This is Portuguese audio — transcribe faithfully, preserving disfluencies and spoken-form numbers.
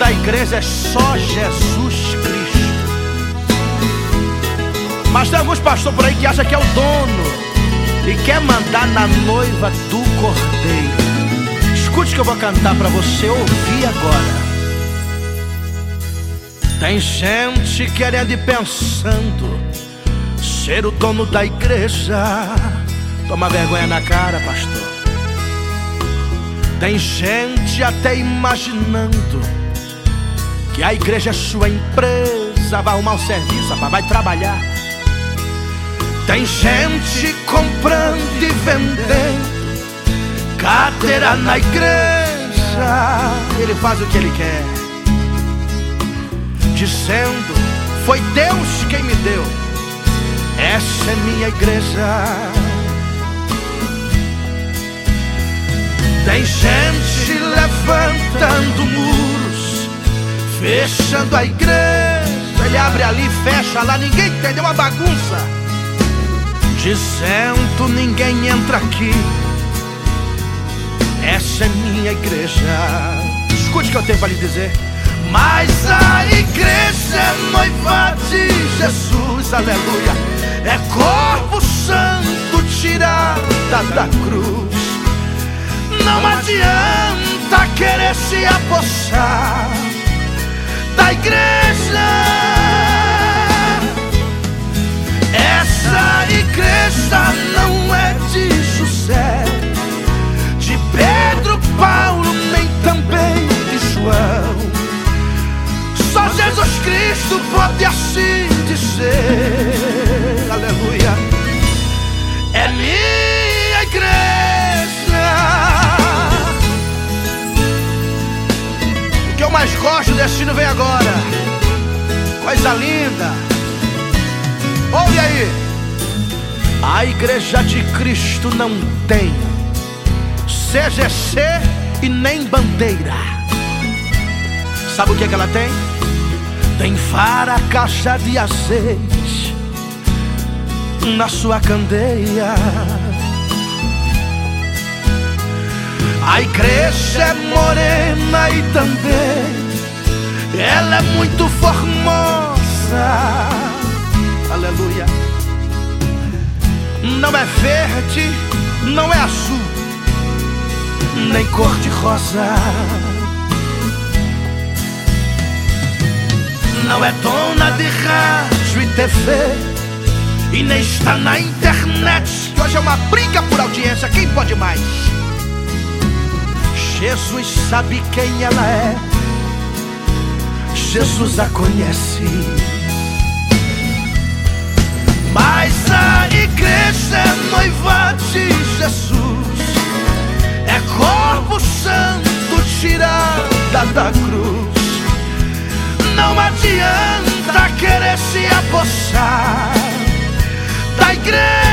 da igreja é só Jesus Cristo. Mas tem alguns pastores por aí que acham que é o dono e quer mandar na noiva do Cordeiro. Escute que eu vou cantar pra você ouvir agora. Tem gente querendo e pensando ser o dono da igreja. Toma vergonha na cara, pastor. Tem gente até imaginando que a igreja é sua empresa, vai arrumar um serviço, vai trabalhar. Tem gente comprando e vendendo carteira na igreja. Ele faz o que ele quer, dizendo: foi Deus quem me deu, essa é minha igreja. Tem gente levantando muros, fechando a igreja. Ele abre ali, fecha lá, ninguém entendeu, uma bagunça, dizendo: ninguém entra aqui, essa é minha igreja. Escute o que eu tenho para lhe dizer. Mas a igreja é noiva de Jesus, aleluia. É corpo santo tirada da cruz. Não adianta querer se apossar da igreja. Essa igreja não é de José, de Pedro, Paulo, nem também de João. Só Jesus Cristo pode assim dizer, aleluia. É minha igreja. O que eu mais gosto, o destino vem agora. Coisa linda. Ouve aí. A igreja de Cristo não tem C G C e nem bandeira. Sabe o que é que ela tem? Tem vara, caixa de azeite na sua candeia. A igreja é morena e também ela é muito formosa, aleluia. Não é verde, não é azul, nem cor de rosa. Não é dona de rádio e T V, e nem está na internet, que hoje é uma briga por audiência, quem pode mais? Jesus sabe quem ela é, Jesus a conhece. Mas a igreja é noiva de Jesus, é corpo santo tirada da cruz. Não adianta querer se apossar da igreja.